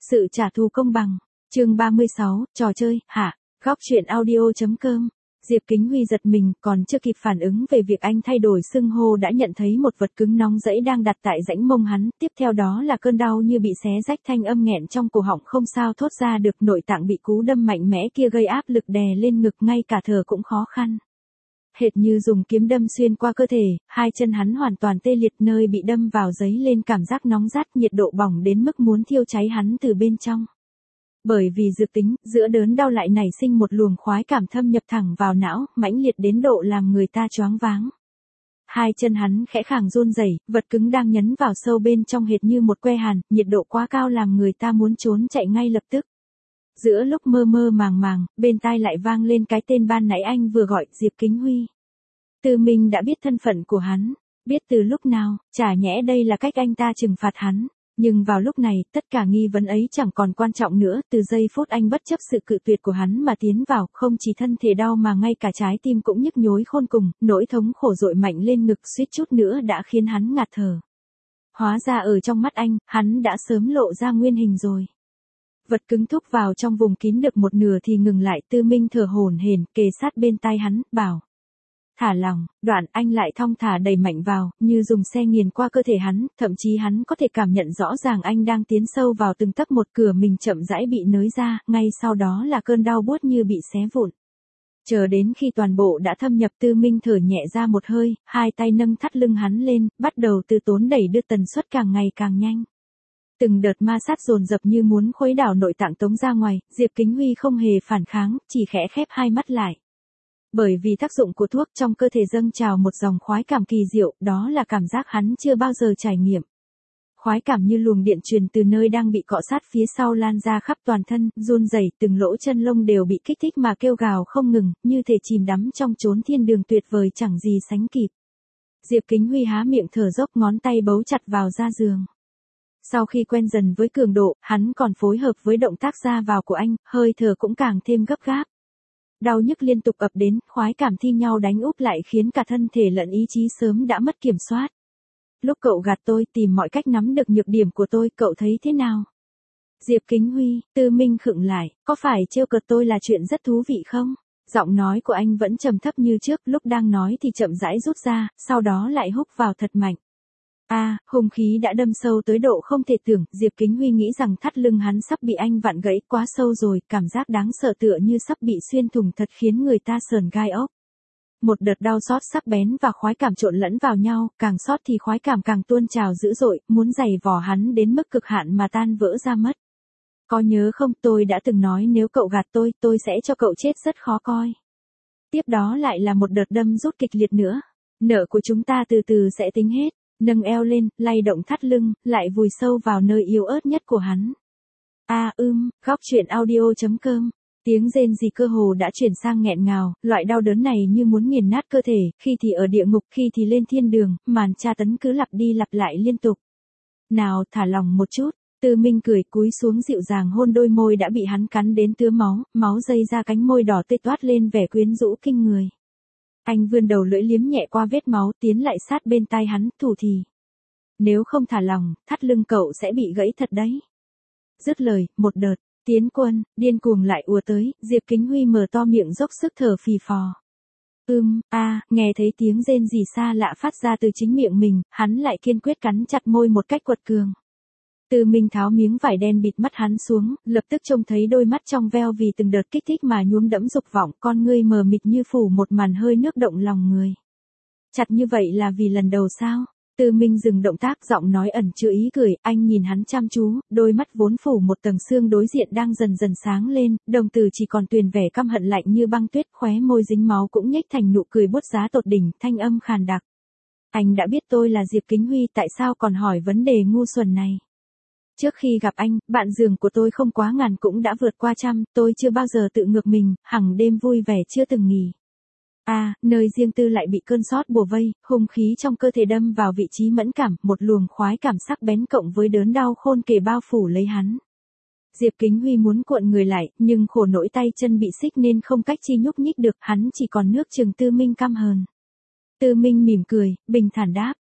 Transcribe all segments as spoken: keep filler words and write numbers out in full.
Sự trả thù công bằng. Chương ba mươi sáu, trò chơi, hạ. Góc truyện audio.com. Diệp Kính Huy giật mình, còn chưa kịp phản ứng về việc anh thay đổi xưng hô đã nhận thấy một vật cứng nóng rẫy đang đặt tại rãnh mông hắn, tiếp theo đó là cơn đau như bị xé rách, thanh âm nghẹn trong cổ họng không sao thốt ra được, nội tạng bị cú đâm mạnh mẽ kia gây áp lực đè lên ngực, ngay cả thở cũng khó khăn. Hệt như dùng kiếm đâm xuyên qua cơ thể, hai chân hắn hoàn toàn tê liệt, nơi bị đâm vào dấy lên cảm giác nóng rát, nhiệt độ bỏng đến mức muốn thiêu cháy hắn từ bên trong. Bởi vì dự tính, giữa đớn đau lại nảy sinh một luồng khoái cảm thâm nhập thẳng vào não, mãnh liệt đến độ làm người ta choáng váng. Hai chân hắn khẽ khàng run rẩy, vật cứng đang nhấn vào sâu bên trong hệt như một que hàn, nhiệt độ quá cao làm người ta muốn trốn chạy ngay lập tức. Giữa lúc mơ mơ màng màng, bên tai lại vang lên cái tên ban nãy anh vừa gọi, Diệp Kính Huy. Tư Minh đã biết thân phận của hắn, biết từ lúc nào, chả nhẽ đây là cách anh ta trừng phạt hắn. Nhưng vào lúc này, tất cả nghi vấn ấy chẳng còn quan trọng nữa, từ giây phút anh bất chấp sự cự tuyệt của hắn mà tiến vào, không chỉ thân thể đau mà ngay cả trái tim cũng nhức nhối khôn cùng, nỗi thống khổ dội mạnh lên ngực suýt chút nữa đã khiến hắn ngạt thở. Hóa ra ở trong mắt anh, hắn đã sớm lộ ra nguyên hình rồi. Vật cứng thúc vào trong vùng kín được một nửa thì ngừng lại, Tư Minh thở hổn hển, kề sát bên tai hắn, bảo. Thả lòng, đoạn anh lại thong thả đẩy mạnh vào, như dùng xe nghiền qua cơ thể hắn, thậm chí hắn có thể cảm nhận rõ ràng anh đang tiến sâu vào từng tấc một, cửa mình chậm rãi bị nới ra, ngay sau đó là cơn đau buốt như bị xé vụn. Chờ đến khi toàn bộ đã thâm nhập, Tư Minh thở nhẹ ra một hơi, hai tay nâng thắt lưng hắn lên, bắt đầu từ tốn đẩy đưa tần suất càng ngày càng nhanh. Từng đợt ma sát dồn dập như muốn khuấy đảo nội tạng tống ra ngoài, Diệp Kính Huy không hề phản kháng, chỉ khẽ khép hai mắt lại. Bởi vì tác dụng của thuốc, trong cơ thể dâng trào một dòng khoái cảm kỳ diệu, đó là cảm giác hắn chưa bao giờ trải nghiệm. Khoái cảm như luồng điện truyền từ nơi đang bị cọ sát phía sau lan ra khắp toàn thân, run rẩy, từng lỗ chân lông đều bị kích thích mà kêu gào không ngừng, như thể chìm đắm trong chốn thiên đường tuyệt vời chẳng gì sánh kịp. Diệp Kính Huy há miệng thở dốc, ngón tay bấu chặt vào da giường. Sau khi quen dần với cường độ, hắn còn phối hợp với động tác ra vào của anh, hơi thở cũng càng thêm gấp gáp. Đau nhức liên tục ập đến, khoái cảm thi nhau đánh úp lại khiến cả thân thể lẫn ý chí sớm đã mất kiểm soát. Lúc cậu gạt tôi, tìm mọi cách nắm được nhược điểm của tôi, cậu thấy thế nào? Diệp Kính Huy, Tư Minh khựng lại, có phải trêu cợt tôi là chuyện rất thú vị không? Giọng nói của anh vẫn trầm thấp như trước, lúc đang nói thì chậm rãi rút ra, sau đó lại húc vào thật mạnh. A, à, hung khí đã đâm sâu tới độ không thể tưởng, Diệp Kính Huy nghĩ rằng thắt lưng hắn sắp bị anh vặn gãy, quá sâu rồi, cảm giác đáng sợ tựa như sắp bị xuyên thủng thật khiến người ta sờn gai ốc. Một đợt đau xót sắc bén và khoái cảm trộn lẫn vào nhau, càng xót thì khoái cảm càng tuôn trào dữ dội, muốn giày vò hắn đến mức cực hạn mà tan vỡ ra mất. Có nhớ không, tôi đã từng nói nếu cậu gạt tôi, tôi sẽ cho cậu chết rất khó coi. Tiếp đó lại là một đợt đâm rút kịch liệt nữa. Nợ của chúng ta từ từ sẽ tính hết. Nâng eo lên, lay động thắt lưng, lại vùi sâu vào nơi yếu ớt nhất của hắn. A à, ưm, góc truyện audio.com. Tiếng rên rỉ cơ hồ đã chuyển sang nghẹn ngào, loại đau đớn này như muốn nghiền nát cơ thể, khi thì ở địa ngục, khi thì lên thiên đường, màn tra tấn cứ lặp đi lặp lại liên tục. Nào, thả lòng một chút. Tư Minh cười, cúi xuống dịu dàng hôn đôi môi đã bị hắn cắn đến tứa máu, máu dây ra cánh môi đỏ tê toát lên vẻ quyến rũ kinh người. Anh vươn đầu lưỡi liếm nhẹ qua vết máu, tiến lại sát bên tai hắn, thủ thì. Nếu không thả lòng, thắt lưng cậu sẽ bị gãy thật đấy. Dứt lời, một đợt, tiến quân, điên cuồng lại ùa tới, Diệp Kính Huy mở to miệng dốc sức thở phì phò. Ưm, a, à, nghe thấy tiếng rên rỉ xa lạ phát ra từ chính miệng mình, hắn lại kiên quyết cắn chặt môi một cách quật cường. Tư Minh tháo miếng vải đen bịt mắt hắn xuống, lập tức trông thấy đôi mắt trong veo vì từng đợt kích thích mà nhuốm đẫm dục vọng, con ngươi mờ mịt như phủ một màn hơi nước động lòng người. Chặt như vậy là vì lần đầu sao? Tư Minh dừng động tác, giọng nói ẩn chứa ý cười, anh nhìn hắn chăm chú, đôi mắt vốn phủ một tầng sương đối diện đang dần dần sáng lên, đồng tử chỉ còn tuyền vẻ căm hận lạnh như băng tuyết, khóe môi dính máu cũng nhếch thành nụ cười bút giá tột đỉnh, thanh âm khàn đặc. Anh đã biết tôi là Diệp Kính Huy, tại sao còn hỏi vấn đề ngu xuẩn này? Trước khi gặp anh, bạn giường của tôi không quá ngàn cũng đã vượt qua trăm, tôi chưa bao giờ tự ngược mình, hằng đêm vui vẻ chưa từng nghỉ. A, à, nơi riêng tư lại bị cơn sót bùa vây, hung khí trong cơ thể đâm vào vị trí mẫn cảm, một luồng khoái cảm sắc bén cộng với đớn đau khôn kể bao phủ lấy hắn. Diệp Kính Huy muốn cuộn người lại, nhưng khổ nỗi tay chân bị xích nên không cách chi nhúc nhích được, hắn chỉ còn nước chừng Tư Minh căm hờn. Tư Minh mỉm cười, bình thản đáp.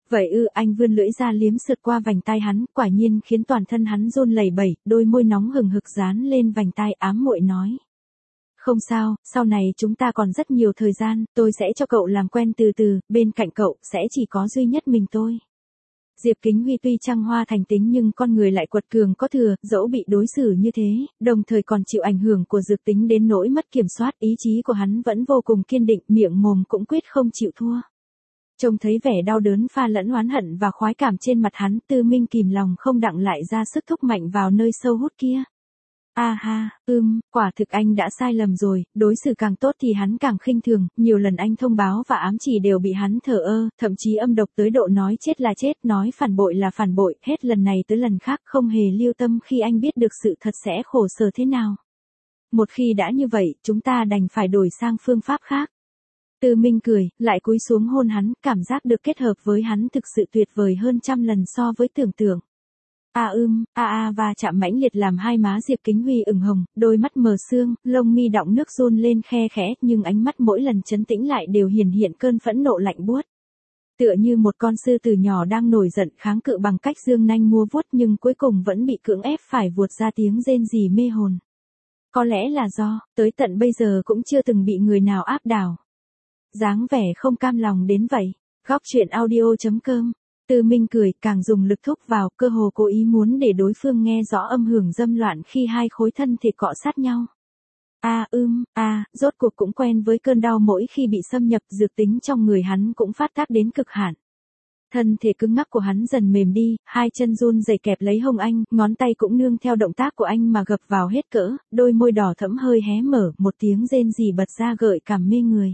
Vậy ư, anh vươn lưỡi ra liếm sượt qua vành tai hắn, quả nhiên khiến toàn thân hắn run lẩy bẩy, đôi môi nóng hừng hực dán lên vành tai, ám muội nói. Không sao, sau này chúng ta còn rất nhiều thời gian, tôi sẽ cho cậu làm quen từ từ, bên cạnh cậu sẽ chỉ có duy nhất mình tôi. Diệp Kính Huy tuy trăng hoa thành tính nhưng con người lại quật cường có thừa, dẫu bị đối xử như thế, đồng thời còn chịu ảnh hưởng của dược tính đến nỗi mất kiểm soát, ý chí của hắn vẫn vô cùng kiên định, miệng mồm cũng quyết không chịu thua. Trông thấy vẻ đau đớn pha lẫn oán hận và khoái cảm trên mặt hắn, Tư Minh kìm lòng không đặng lại ra sức thúc mạnh vào nơi sâu hút kia. A ha, ưm, quả thực anh đã sai lầm rồi, đối xử càng tốt thì hắn càng khinh thường, nhiều lần anh thông báo và ám chỉ đều bị hắn thờ ơ, thậm chí âm độc tới độ nói chết là chết, nói phản bội là phản bội, hết lần này tới lần khác không hề lưu tâm khi anh biết được sự thật sẽ khổ sở thế nào. Một khi đã như vậy, chúng ta đành phải đổi sang phương pháp khác. Tư Minh cười, lại cúi xuống hôn hắn, cảm giác được kết hợp với hắn thực sự tuyệt vời hơn trăm lần so với tưởng tượng. A ưm, a a và chạm mãnh liệt làm hai má Diệp Kính Huy ửng hồng, đôi mắt mờ sương, lông mi đọng nước run lên khe khẽ, nhưng ánh mắt mỗi lần trấn tĩnh lại đều hiển hiện cơn phẫn nộ lạnh buốt. Tựa như một con sư tử nhỏ đang nổi giận kháng cự bằng cách giương nanh múa vuốt nhưng cuối cùng vẫn bị cưỡng ép phải vuột ra tiếng rên rỉ mê hồn. Có lẽ là do, tới tận bây giờ cũng chưa từng bị người nào áp đảo. Dáng vẻ không cam lòng đến vậy. Góc truyện audio chấm com. Tư Minh cười, càng dùng lực thúc vào, cơ hồ cố ý muốn để đối phương nghe rõ âm hưởng dâm loạn khi hai khối thân thể cọ sát nhau. A ưm, a, rốt cuộc cũng quen với cơn đau mỗi khi bị xâm nhập, dược tính trong người hắn cũng phát tác đến cực hạn. Thân thể cứng ngắc của hắn dần mềm đi, hai chân run rẩy kẹp lấy hông anh, ngón tay cũng nương theo động tác của anh mà gập vào hết cỡ, đôi môi đỏ thẫm hơi hé mở, một tiếng rên rỉ bật ra gợi cảm mê người.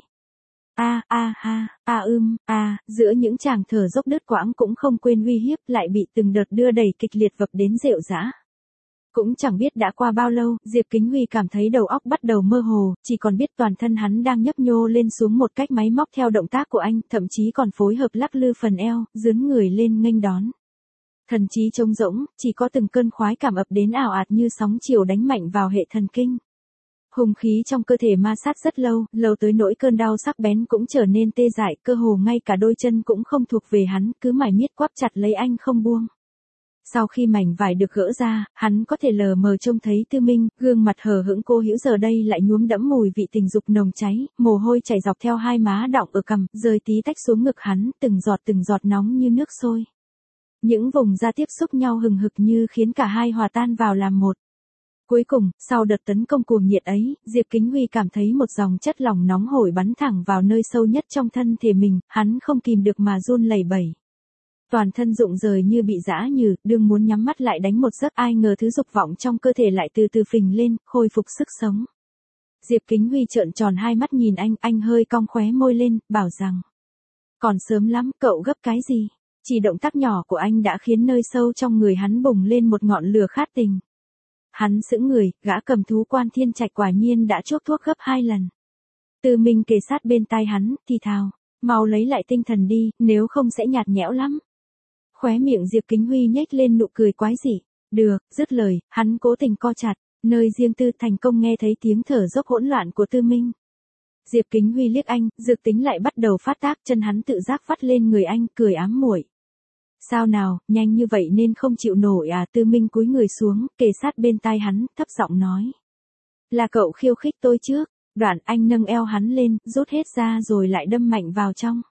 A a ha, a ưm, a, giữa những chàng thở dốc đứt quãng cũng không quên uy hiếp, lại bị từng đợt đưa đẩy kịch liệt vập đến rệu rã. Cũng chẳng biết đã qua bao lâu, Diệp Kính Huy cảm thấy đầu óc bắt đầu mơ hồ, chỉ còn biết toàn thân hắn đang nhấp nhô lên xuống một cách máy móc theo động tác của anh, thậm chí còn phối hợp lắc lư phần eo, dướn người lên nghênh đón. Thần trí trống rỗng, chỉ có từng cơn khoái cảm ập đến ảo ạt như sóng chiều đánh mạnh vào hệ thần kinh. Hùng khí trong cơ thể ma sát rất lâu, lâu tới nỗi cơn đau sắc bén cũng trở nên tê dại, cơ hồ ngay cả đôi chân cũng không thuộc về hắn, cứ mải miết quắp chặt lấy anh không buông. Sau khi mảnh vải được gỡ ra, hắn có thể lờ mờ trông thấy Tư Minh, gương mặt hờ hững cô hữu giờ đây lại nhuốm đẫm mùi vị tình dục nồng cháy, mồ hôi chảy dọc theo hai má đọng ở cằm, rơi tí tách xuống ngực hắn, từng giọt từng giọt nóng như nước sôi. Những vùng da tiếp xúc nhau hừng hực như khiến cả hai hòa tan vào làm một. Cuối cùng, sau đợt tấn công cuồng nhiệt ấy, Diệp Kính Huy cảm thấy một dòng chất lỏng nóng hổi bắn thẳng vào nơi sâu nhất trong thân thể mình, hắn không kìm được mà run lẩy bẩy. Toàn thân rụng rời như bị dã nhừ, đương muốn nhắm mắt lại đánh một giấc, ai ngờ thứ dục vọng trong cơ thể lại từ từ phình lên, khôi phục sức sống. Diệp Kính Huy trợn tròn hai mắt nhìn anh, anh hơi cong khóe môi lên, bảo rằng. Còn sớm lắm, cậu gấp cái gì? Chỉ động tác nhỏ của anh đã khiến nơi sâu trong người hắn bùng lên một ngọn lửa khát tình. Hắn sững người, gã cầm thú quan thiên trạch quả nhiên đã chuốc thuốc gấp hai lần. Tư Minh kề sát bên tai hắn, thì thào, mau lấy lại tinh thần đi, nếu không sẽ nhạt nhẽo lắm. Khóe miệng Diệp Kính Huy nhếch lên nụ cười quái dị. Được, dứt lời, hắn cố tình co chặt, nơi riêng tư thành công nghe thấy tiếng thở dốc hỗn loạn của Tư Minh. Diệp Kính Huy liếc anh, dược tính lại bắt đầu phát tác, chân hắn tự giác vắt lên người anh, cười ám muội. Sao nào, nhanh như vậy nên không chịu nổi à? Tư Minh cúi người xuống, kề sát bên tai hắn, thấp giọng nói. Là cậu khiêu khích tôi trước. Đoạn anh nâng eo hắn lên, rút hết ra rồi lại đâm mạnh vào trong.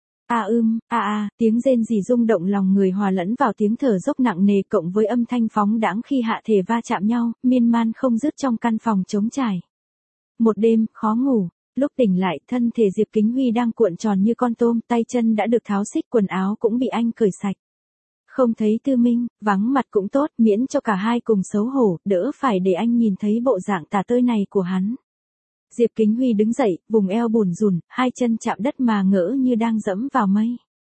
A ưm, a a, tiếng rên rỉ rung động lòng người hòa lẫn vào tiếng thở dốc nặng nề cộng với âm thanh phóng đãng khi hạ thể va chạm nhau, miên man không dứt trong căn phòng trống trải. Một đêm, khó ngủ. Lúc tỉnh lại, thân thể Diệp Kính Huy đang cuộn tròn như con tôm, tay chân đã được tháo xích, quần áo cũng bị anh cởi sạch. Không thấy Tư Minh, vắng mặt cũng tốt, miễn cho cả hai cùng xấu hổ, đỡ phải để anh nhìn thấy bộ dạng tả tơi này của hắn. Diệp Kính Huy đứng dậy, vùng eo bùn rùn, hai chân chạm đất mà ngỡ như đang dẫm vào mây.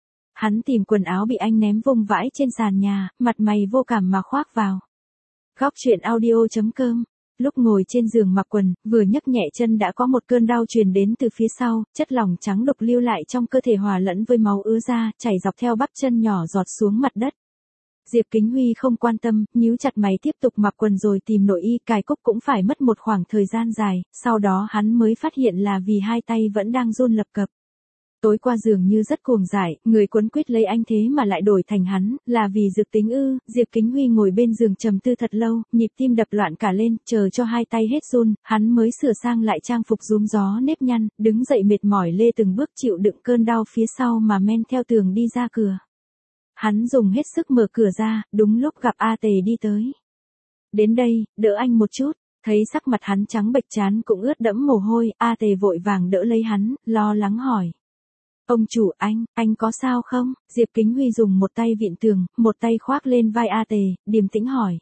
Hắn tìm quần áo bị anh ném vung vãi trên sàn nhà, mặt mày vô cảm mà khoác vào. Góc truyện audio chấm com. Lúc ngồi trên giường mặc quần, vừa nhấc nhẹ chân đã có một cơn đau truyền đến từ phía sau, chất lỏng trắng đục lưu lại trong cơ thể hòa lẫn với máu ứa ra, chảy dọc theo bắp chân nhỏ giọt xuống mặt đất. Diệp Kính Huy không quan tâm, nhíu chặt mày tiếp tục mặc quần rồi tìm nội y cài cúc, cũng phải mất một khoảng thời gian dài, sau đó hắn mới phát hiện là vì hai tay vẫn đang run lập cập. Tối qua dường như rất cuồng dại, người quấn quýt lấy anh thế mà lại đổi thành hắn, là vì dược tính ư? Diệp Kính Huy ngồi bên giường trầm tư thật lâu, nhịp tim đập loạn cả lên, chờ cho hai tay hết run, hắn mới sửa sang lại trang phục rúm gió nếp nhăn, đứng dậy mệt mỏi lê từng bước chịu đựng cơn đau phía sau mà men theo tường đi ra cửa. Hắn dùng hết sức mở cửa ra, đúng lúc gặp A Tề đi tới. Đến đây, đỡ anh một chút. Thấy sắc mặt hắn trắng bệch trán cũng ướt đẫm mồ hôi, A Tề vội vàng đỡ lấy hắn, lo lắng hỏi. Ông chủ anh, anh có sao không? Diệp Kính Huy dùng một tay vịn tường, một tay khoác lên vai A Tề, điềm tĩnh hỏi.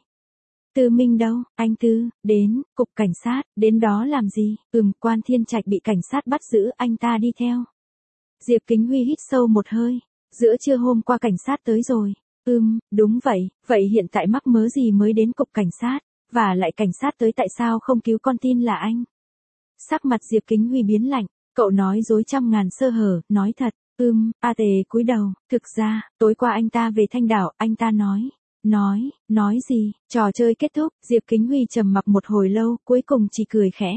Tư Minh đâu? Anh Tư, đến, cục cảnh sát, đến đó làm gì? Ừm, Quan Thiên Trạch bị cảnh sát bắt giữ, anh ta đi theo. Diệp Kính Huy hít sâu một hơi. Giữa trưa hôm qua cảnh sát tới rồi. Ừm, đúng vậy, vậy hiện tại mắc mớ gì mới đến cục cảnh sát? Và lại cảnh sát tới tại sao không cứu con tin là anh? Sắc mặt Diệp Kính Huy biến lạnh, cậu nói dối trăm ngàn sơ hở, nói thật. Ừm, A Tề cúi đầu, thực ra, tối qua anh ta về Thanh Đảo, anh ta nói. Nói, nói gì? Trò chơi kết thúc, Diệp Kính Huy trầm mặc một hồi lâu, cuối cùng chỉ cười khẽ.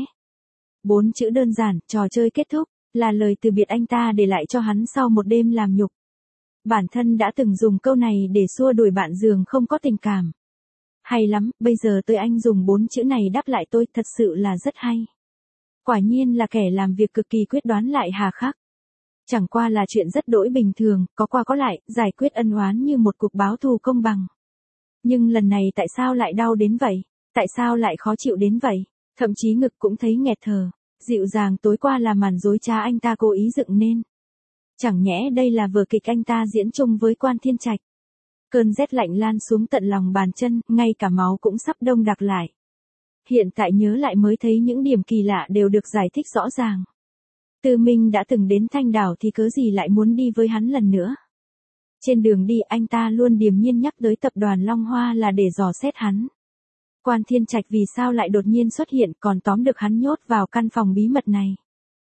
Bốn chữ đơn giản, trò chơi kết thúc, là lời từ biệt anh ta để lại cho hắn sau một đêm làm nhục. Bản thân đã từng dùng câu này để xua đuổi bạn giường không có tình cảm. Hay lắm, bây giờ tôi anh dùng bốn chữ này đáp lại tôi, thật sự là rất hay. Quả nhiên là kẻ làm việc cực kỳ quyết đoán lại hà khắc. Chẳng qua là chuyện rất đỗi bình thường, có qua có lại, giải quyết ân oán như một cuộc báo thù công bằng. Nhưng lần này tại sao lại đau đến vậy? Tại sao lại khó chịu đến vậy? Thậm chí ngực cũng thấy nghẹt thở. Dịu dàng tối qua là màn dối trá anh ta cố ý dựng nên. Chẳng nhẽ đây là vở kịch anh ta diễn chung với Quan Thiên Trạch. Cơn rét lạnh lan xuống tận lòng bàn chân, ngay cả máu cũng sắp đông đặc lại. Hiện tại nhớ lại mới thấy những điểm kỳ lạ đều được giải thích rõ ràng. Tư Minh đã từng đến Thanh Đảo thì cớ gì lại muốn đi với hắn lần nữa. Trên đường đi anh ta luôn điềm nhiên nhắc tới tập đoàn Long Hoa là để dò xét hắn. Quan Thiên Trạch vì sao lại đột nhiên xuất hiện còn tóm được hắn nhốt vào căn phòng bí mật này.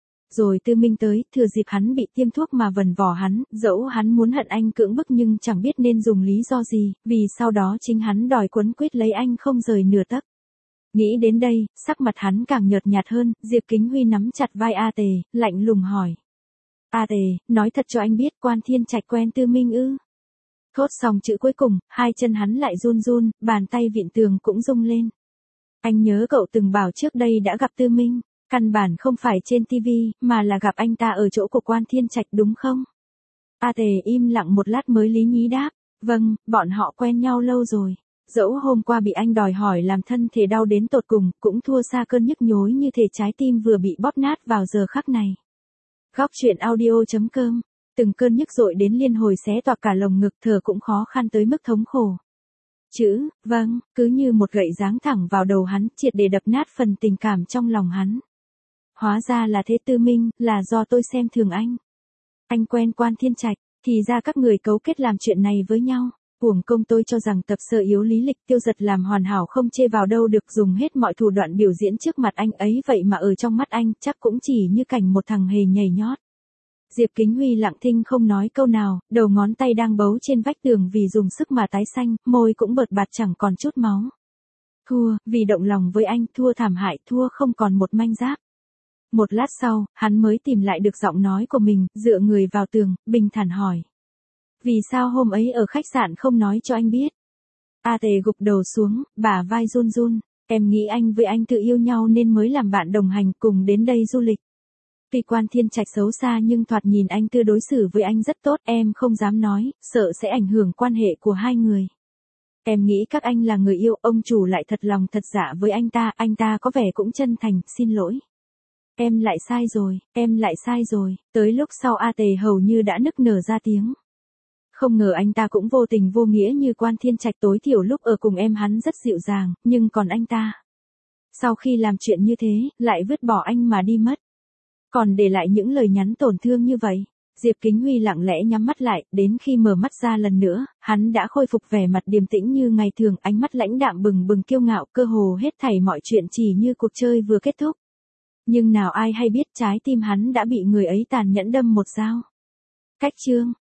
Rồi Tư Minh tới, thừa dịp hắn bị tiêm thuốc mà vần vò hắn, dẫu hắn muốn hận anh cưỡng bức nhưng chẳng biết nên dùng lý do gì, vì sau đó chính hắn đòi quấn quýt lấy anh không rời nửa tấc. Nghĩ đến đây, sắc mặt hắn càng nhợt nhạt hơn, Diệp Kính Huy nắm chặt vai A Tề, lạnh lùng hỏi. A Tề, nói thật cho anh biết Quan Thiên Trạch quen Tư Minh ư? Thốt xong chữ cuối cùng, hai chân hắn lại run run, bàn tay vịn tường cũng rung lên. Anh nhớ cậu từng bảo trước đây đã gặp Tư Minh. Căn bản không phải trên ti vi, mà là gặp anh ta ở chỗ của Quan Thiên Trạch đúng không? A Tề im lặng một lát mới lý nhí đáp. Vâng, bọn họ quen nhau lâu rồi. Dẫu hôm qua bị anh đòi hỏi làm thân thể đau đến tột cùng, cũng thua xa cơn nhức nhối như thể trái tim vừa bị bóp nát vào giờ khắc này. Góc truyện audio chấm com. Từng cơn nhức dội đến liên hồi xé toạc cả lồng ngực, thở cũng khó khăn tới mức thống khổ. Chữ, vâng, cứ như một gậy giáng thẳng vào đầu hắn, triệt để đập nát phần tình cảm trong lòng hắn. Hóa ra là thế. Tư Minh, là do tôi xem thường anh. Anh quen Quan Thiên Trạch, thì ra các người cấu kết làm chuyện này với nhau. Uổng công tôi cho rằng tập sơ yếu lý lịch Tiêu Giật làm hoàn hảo không chê vào đâu được, dùng hết mọi thủ đoạn biểu diễn trước mặt anh ấy, vậy mà ở trong mắt anh chắc cũng chỉ như cảnh một thằng hề nhảy nhót. Diệp Kính Huy lặng thinh không nói câu nào, đầu ngón tay đang bấu trên vách tường vì dùng sức mà tái xanh, môi cũng bợt bạt chẳng còn chút máu. Thua, vì động lòng với anh, thua thảm hại, thua không còn một manh giáp. Một lát sau, hắn mới tìm lại được giọng nói của mình, dựa người vào tường, bình thản hỏi. Vì sao hôm ấy ở khách sạn không nói cho anh biết? A Tề gục đầu xuống, bả vai run run. Em nghĩ anh với anh tự yêu nhau nên mới làm bạn đồng hành cùng đến đây du lịch. Tuy Quan Thiên Trạch xấu xa nhưng thoạt nhìn anh Tư đối xử với anh rất tốt, em không dám nói, sợ sẽ ảnh hưởng quan hệ của hai người. Em nghĩ các anh là người yêu, ông chủ lại thật lòng thật dạ với anh ta, anh ta có vẻ cũng chân thành, xin lỗi. Em lại sai rồi, em lại sai rồi, tới lúc sau A Tề hầu như đã nức nở ra tiếng. Không ngờ anh ta cũng vô tình vô nghĩa như Quan Thiên Trạch, tối thiểu lúc ở cùng em hắn rất dịu dàng, nhưng còn anh ta. Sau khi làm chuyện như thế, lại vứt bỏ anh mà đi mất. Còn để lại những lời nhắn tổn thương như vậy. Diệp Kính Huy lặng lẽ nhắm mắt lại, đến khi mở mắt ra lần nữa, hắn đã khôi phục vẻ mặt điềm tĩnh như ngày thường, ánh mắt lãnh đạm bừng bừng kiêu ngạo, cơ hồ hết thảy mọi chuyện chỉ như cuộc chơi vừa kết thúc. Nhưng nào ai hay biết trái tim hắn đã bị người ấy tàn nhẫn đâm một dao. Cách chương